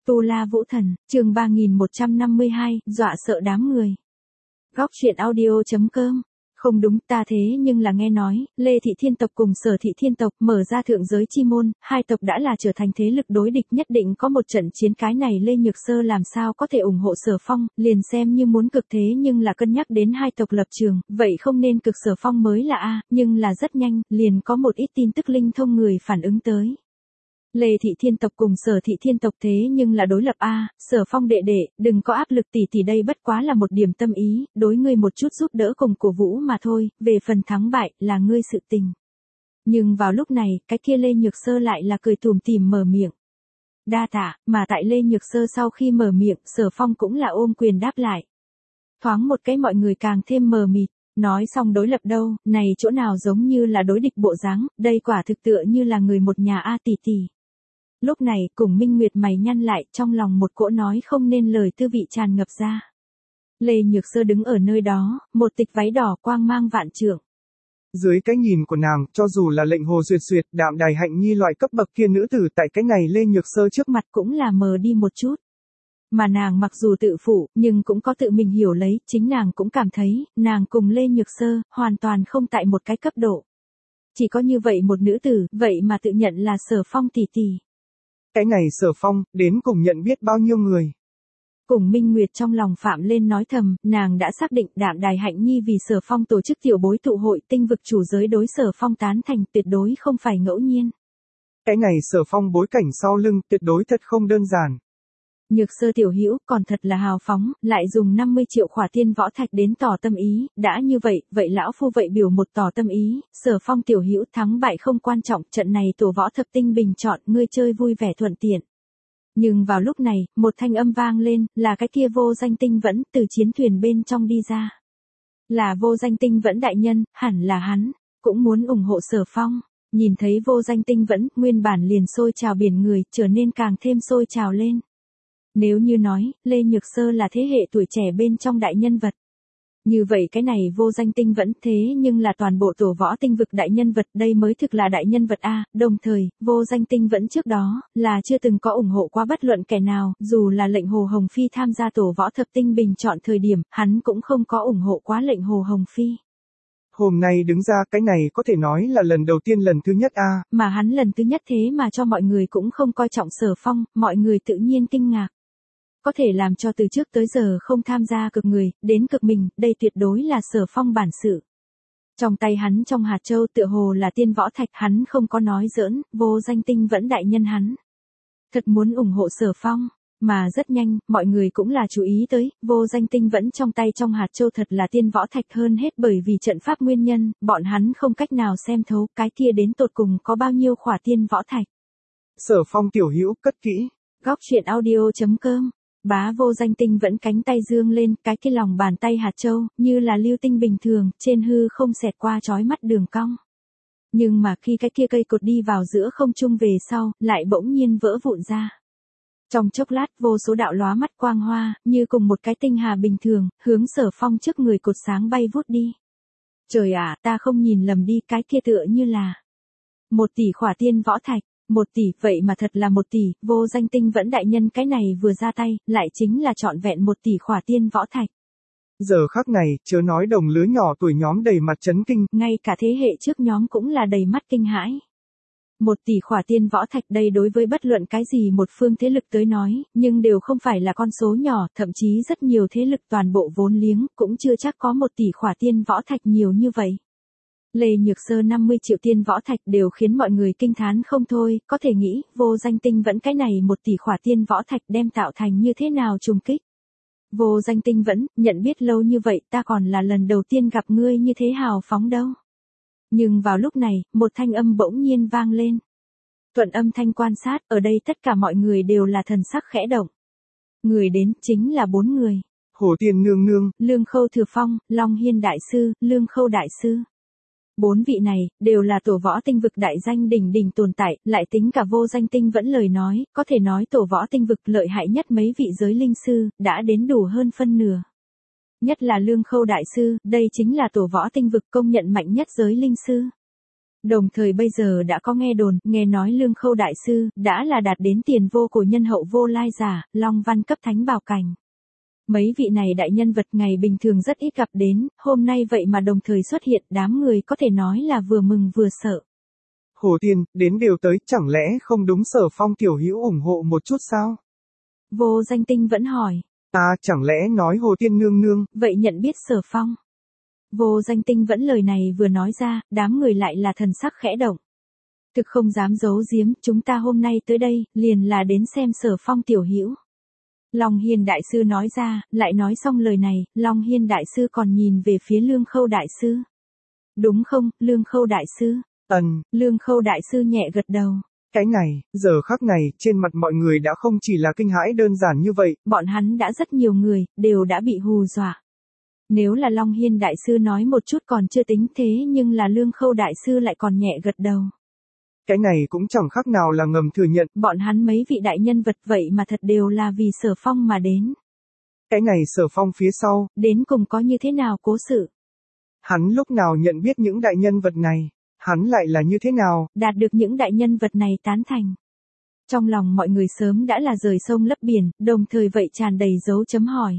Tu La Vũ Thần, chương 3152, dọa sợ đám người. Góc truyện audio.com. Không đúng, ta thế nhưng là nghe nói, Lê Thị Thiên tộc cùng Sở Thị Thiên tộc mở ra thượng giới chi môn, hai tộc đã là trở thành thế lực đối địch, nhất định có một trận chiến. Cái này Lê Nhược Sơ làm sao có thể ủng hộ Sở Phong, liền xem như muốn cực thế nhưng là cân nhắc đến hai tộc lập trường, vậy không nên cực Sở Phong mới là a, nhưng là rất nhanh, liền có một ít tin tức linh thông người phản ứng tới. Lê Thị Thiên tộc cùng Sở Thị Thiên tộc thế nhưng là đối lập a, Sở Phong đệ đệ, đừng có áp lực tỷ tỷ, đây bất quá là một điểm tâm ý, đối ngươi một chút giúp đỡ cùng cổ vũ mà thôi, về phần thắng bại, là ngươi sự tình. Nhưng vào lúc này, cái kia Lê Nhược Sơ lại là cười tủm tỉm mở miệng. Đa tạ, mà tại Lê Nhược Sơ sau khi mở miệng, Sở Phong cũng là ôm quyền đáp lại. Thoáng một cái mọi người càng thêm mờ mịt. Nói xong đối lập đâu, này chỗ nào giống như là đối địch bộ dáng, đây quả thực tựa như là người một nhà a tỷ tỷ. Lúc này, cùng Minh Nguyệt mày nhăn lại, trong lòng một cỗ nói không nên lời tư vị tràn ngập ra. Lê Nhược Sơ đứng ở nơi đó, một tịch váy đỏ quang mang vạn trượng. Dưới cái nhìn của nàng, cho dù là lệnh Hồ Duyệt Duyệt, Đạm Đài Hạnh Nhi loại cấp bậc kia nữ tử tại cái này Lê Nhược Sơ trước mặt cũng là mờ đi một chút. Mà nàng mặc dù tự phụ, nhưng cũng có tự mình hiểu lấy, chính nàng cũng cảm thấy, nàng cùng Lê Nhược Sơ, hoàn toàn không tại một cái cấp độ. Chỉ có như vậy một nữ tử, vậy mà tự nhận là Sở Phong tỷ tỷ. Cái này Sở Phong, đến cùng nhận biết bao nhiêu người. Cùng Minh Nguyệt trong lòng phạm lên nói thầm, nàng đã xác định Đạm Đài Hạnh Nhi vì Sở Phong tổ chức tiểu bối tụ hội, tinh vực chủ giới đối Sở Phong tán thành, tuyệt đối không phải ngẫu nhiên. Cái này Sở Phong bối cảnh sau lưng, tuyệt đối thật không đơn giản. Nhược Sơ tiểu hữu còn thật là hào phóng, lại dùng 50 triệu khỏa tiên võ thạch đến tỏ tâm ý, đã như vậy, vậy lão phu vậy biểu một tỏ tâm ý, Sở Phong tiểu hữu thắng bại không quan trọng, trận này tổ võ thập tinh bình chọn, ngươi chơi vui vẻ thuận tiện. Nhưng vào lúc này, một thanh âm vang lên, là cái kia Vô Danh Tinh Vẫn từ chiến thuyền bên trong đi ra. Là Vô Danh Tinh Vẫn đại nhân, hẳn là hắn, cũng muốn ủng hộ Sở Phong. Nhìn thấy Vô Danh Tinh Vẫn, nguyên bản liền sôi trào biển người, trở nên càng thêm sôi trào lên. Nếu như nói, Lê Nhược Sơ là thế hệ tuổi trẻ bên trong đại nhân vật. Như vậy cái này Vô Danh Tinh Vẫn thế nhưng là toàn bộ tổ võ tinh vực đại nhân vật, đây mới thực là đại nhân vật a. Đồng thời, Vô Danh Tinh Vẫn trước đó, là chưa từng có ủng hộ qua bất luận kẻ nào, dù là lệnh Hồ Hồng Phi tham gia tổ võ thập tinh bình chọn thời điểm, hắn cũng không có ủng hộ quá lệnh Hồ Hồng Phi. Hôm nay đứng ra cái này có thể nói là lần đầu tiên lần thứ nhất a. Mà hắn lần thứ nhất thế mà cho mọi người cũng không coi trọng Sở Phong, mọi người tự nhiên kinh ngạc. Có thể làm cho từ trước tới giờ không tham gia cực người, đến cực mình, đây tuyệt đối là Sở Phong bản sự. Trong tay hắn trong hạt châu tựa hồ là tiên võ thạch, hắn không có nói giỡn, Vô Danh Tinh Vẫn đại nhân hắn. Thật muốn ủng hộ Sở Phong, mà rất nhanh, mọi người cũng là chú ý tới, Vô Danh Tinh Vẫn trong tay trong hạt châu thật là tiên võ thạch hơn hết, bởi vì trận pháp nguyên nhân, bọn hắn không cách nào xem thấu cái kia đến tột cùng có bao nhiêu khỏa tiên võ thạch. Sở Phong tiểu hữu cất kỹ. Góc truyện audio.com. Bá Vô Danh Tinh Vẫn cánh tay dương lên, cái kia lòng bàn tay hạt châu, như là lưu tinh bình thường, trên hư không xẹt qua chói mắt đường cong. Nhưng mà khi cái kia cây cột đi vào giữa không trung về sau, lại bỗng nhiên vỡ vụn ra. Trong chốc lát vô số đạo lóa mắt quang hoa, như cùng một cái tinh hà bình thường, hướng Sở Phong trước người cột sáng bay vút đi. Trời ạ, ta không nhìn lầm đi, cái kia tựa như là 1 tỷ khỏa tiên võ thạch. 1 tỷ, vậy mà thật là 1 tỷ, Vô Danh Tinh Vẫn đại nhân cái này vừa ra tay, lại chính là trọn vẹn 1 tỷ khỏa tiên võ thạch. Giờ khắc này, chớ nói đồng lứa nhỏ tuổi nhóm đầy mặt chấn kinh. Ngay cả thế hệ trước nhóm cũng là đầy mắt kinh hãi. 1 tỷ khỏa tiên võ thạch đây đối với bất luận cái gì một phương thế lực tới nói, nhưng đều không phải là con số nhỏ, thậm chí rất nhiều thế lực toàn bộ vốn liếng, cũng chưa chắc có 1 tỷ khỏa tiên võ thạch nhiều như vậy. Lê Nhược Sơ 50 triệu tiên võ thạch đều khiến mọi người kinh thán không thôi, có thể nghĩ, Vô Danh Tinh Vẫn cái này 1 tỷ khỏa tiên võ thạch đem tạo thành như thế nào trùng kích. Vô Danh Tinh Vẫn, nhận biết lâu như vậy, ta còn là lần đầu tiên gặp ngươi như thế hào phóng đâu. Nhưng vào lúc này, một thanh âm bỗng nhiên vang lên. Thuận âm thanh quan sát, ở đây tất cả mọi người đều là thần sắc khẽ động. Người đến, chính là 4 người. Hồ Tiên Nương Nương, Lương Khâu Thừa Phong, Long Hiên Đại Sư, Lương Khâu Đại Sư. 4 vị này, đều là tổ võ tinh vực đại danh đỉnh đỉnh tồn tại, lại tính cả Vô Danh Tinh Vẫn lời nói, có thể nói tổ võ tinh vực lợi hại nhất mấy vị giới linh sư, đã đến đủ hơn phân nửa. Nhất là Lương Khâu Đại Sư, đây chính là tổ võ tinh vực công nhận mạnh nhất giới linh sư. Đồng thời bây giờ đã có nghe đồn, nghe nói Lương Khâu Đại Sư, đã là đạt đến tiền vô cổ nhân hậu vô lai giả, Long Văn cấp thánh bảo cảnh. Mấy vị này đại nhân vật ngày bình thường rất ít gặp đến, hôm nay vậy mà đồng thời xuất hiện, đám người có thể nói là vừa mừng vừa sợ. Hồ Tiên, đến đều tới, chẳng lẽ không đúng Sở Phong tiểu hữu ủng hộ một chút sao? Vô Danh Tinh vẫn hỏi. Chẳng lẽ nói Hồ Tiên nương nương, vậy nhận biết Sở Phong? Vô Danh Tinh vẫn lời này vừa nói ra, đám người lại là thần sắc khẽ động. Thực không dám giấu giếm, chúng ta hôm nay tới đây, liền là đến xem Sở Phong tiểu hữu. Long Hiên Đại Sư nói ra, lại nói xong lời này, Long Hiên Đại Sư còn nhìn về phía Lương Khâu Đại Sư. Đúng không, Lương Khâu Đại Sư? Lương Khâu Đại Sư nhẹ gật đầu. Cái này, giờ khắc này, trên mặt mọi người đã không chỉ là kinh hãi đơn giản như vậy. Bọn hắn đã rất nhiều người, đều đã bị hù dọa. Nếu là Long Hiên Đại Sư nói một chút còn chưa tính thế nhưng là Lương Khâu Đại Sư lại còn nhẹ gật đầu. Cái này cũng chẳng khác nào là ngầm thừa nhận. Bọn hắn mấy vị đại nhân vật vậy mà thật đều là vì Sở Phong mà đến. Cái này Sở Phong phía sau, đến cùng có như thế nào cố sự? Hắn lúc nào nhận biết những đại nhân vật này? Hắn lại là như thế nào? Đạt được những đại nhân vật này tán thành. Trong lòng mọi người sớm đã là rời sông lấp biển, đồng thời vậy tràn đầy dấu chấm hỏi.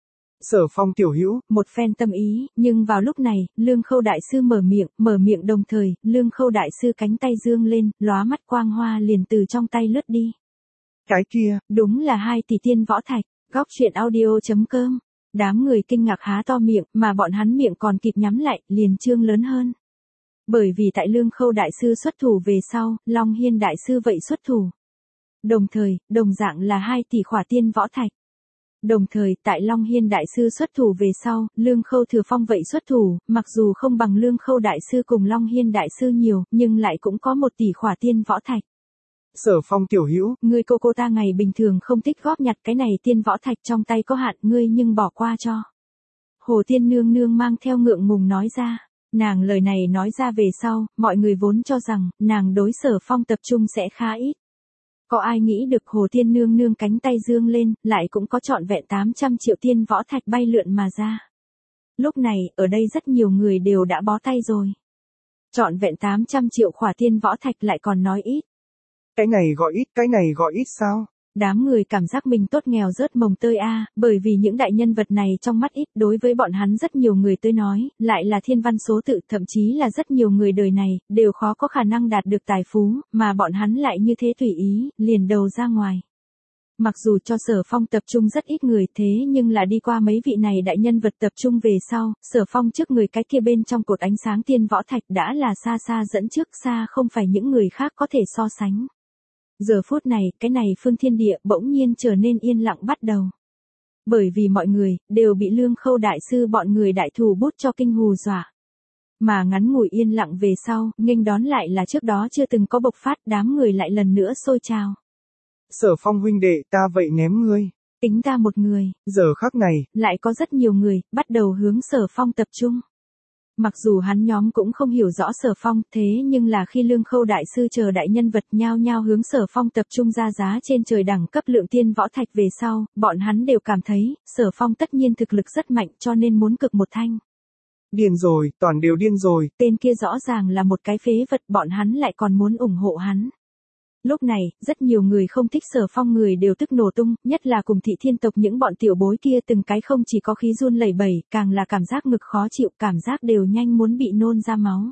Sở Phong tiểu hữu, một phen tâm ý, nhưng vào lúc này, Lương Khâu Đại Sư mở miệng đồng thời, Lương Khâu Đại Sư cánh tay dương lên, lóa mắt quang hoa liền từ trong tay lướt đi. Cái kia, đúng là 2 tỷ tiên võ thạch, góc truyện audio.com. Đám người kinh ngạc há to miệng, mà bọn hắn miệng còn kịp nhắm lại, liền trương lớn hơn. Bởi vì tại Lương Khâu Đại Sư xuất thủ về sau, Long Hiên Đại Sư vậy xuất thủ. Đồng thời, đồng dạng là 2 tỷ khỏa tiên võ thạch. Đồng thời, tại Long Hiên Đại Sư xuất thủ về sau, Lương Khâu Thừa Phong vậy xuất thủ, mặc dù không bằng Lương Khâu Đại Sư cùng Long Hiên Đại Sư nhiều, nhưng lại cũng có 1 tỷ khỏa tiên võ thạch. Sở Phong tiểu hữu, ngươi cô ta ngày bình thường không thích góp nhặt cái này tiên võ thạch trong tay có hạn, ngươi nhưng bỏ qua cho. Hồ Tiên nương nương mang theo ngượng ngùng nói ra. Nàng lời này nói ra về sau, mọi người vốn cho rằng, nàng đối Sở Phong tập trung sẽ khá ít. Có ai nghĩ được Hồ Tiên nương nương cánh tay dương lên, lại cũng có trọn vẹn 800 triệu tiên võ thạch bay lượn mà ra. Lúc này, ở đây rất nhiều người đều đã bó tay rồi. Trọn vẹn 800 triệu khỏa tiên võ thạch lại còn nói ít. Cái này gọi ít sao? Đám người cảm giác mình tốt nghèo rớt mồng tơi bởi vì những đại nhân vật này trong mắt ít đối với bọn hắn rất nhiều người tới nói, lại là thiên văn số tự, thậm chí là rất nhiều người đời này, đều khó có khả năng đạt được tài phú, mà bọn hắn lại như thế tùy ý, liền đầu ra ngoài. Mặc dù cho Sở Phong tập trung rất ít người thế nhưng là đi qua mấy vị này đại nhân vật tập trung về sau, Sở Phong trước người cái kia bên trong cột ánh sáng tiên võ thạch đã là xa xa dẫn trước, xa không phải những người khác có thể so sánh. Giờ phút này, cái này phương thiên địa bỗng nhiên trở nên yên lặng bắt đầu. Bởi vì mọi người, đều bị Lương Khâu Đại Sư bọn người đại thủ bút cho kinh hù dọa. Mà ngắn ngủi yên lặng về sau, nghênh đón lại là trước đó chưa từng có bộc phát, đám người lại lần nữa sôi trào. Sở Phong huynh đệ, ta vậy ném ngươi. Tính ta một người. Giờ khắc này, lại có rất nhiều người, bắt đầu hướng Sở Phong tập trung. Mặc dù hắn nhóm cũng không hiểu rõ Sở Phong, thế nhưng là khi Lương Khâu Đại Sư chờ đại nhân vật nhao nhao hướng Sở Phong tập trung ra giá trên trời đẳng cấp lượng tiên võ thạch về sau, bọn hắn đều cảm thấy, Sở Phong tất nhiên thực lực rất mạnh cho nên muốn cực một thanh. Điên rồi, toàn đều điên rồi. Tên kia rõ ràng là một cái phế vật, bọn hắn lại còn muốn ủng hộ hắn. Lúc này, rất nhiều người không thích Sở Phong người đều tức nổ tung, nhất là cùng Thị Thiên tộc những bọn tiểu bối kia từng cái không chỉ có khí run lẩy bẩy, càng là cảm giác ngực khó chịu, cảm giác đều nhanh muốn bị nôn ra máu.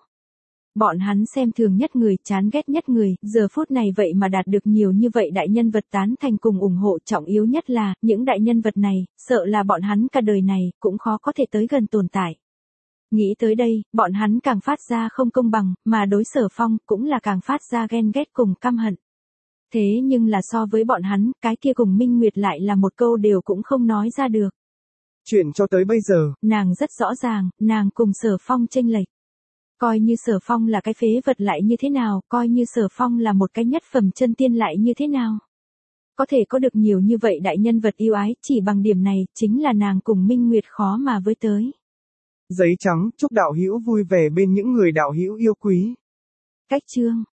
Bọn hắn xem thường nhất người, chán ghét nhất người, giờ phút này vậy mà đạt được nhiều như vậy đại nhân vật tán thành cùng ủng hộ, trọng yếu nhất là, những đại nhân vật này, sợ là bọn hắn cả đời này, cũng khó có thể tới gần tồn tại. Nghĩ tới đây, bọn hắn càng phát ra không công bằng, mà đối Sở Phong cũng là càng phát ra ghen ghét cùng căm hận. Thế nhưng là so với bọn hắn, cái kia cùng Minh Nguyệt lại là một câu đều cũng không nói ra được. Chuyện cho tới bây giờ, nàng rất rõ ràng, nàng cùng Sở Phong chênh lệch. Coi như Sở Phong là cái phế vật lại như thế nào, coi như Sở Phong là một cái nhất phẩm chân tiên lại như thế nào. Có thể có được nhiều như vậy đại nhân vật yêu ái, chỉ bằng điểm này, chính là nàng cùng Minh Nguyệt khó mà với tới. Giấy trắng, chúc đạo hữu vui vẻ bên những người đạo hữu yêu quý. Cách chương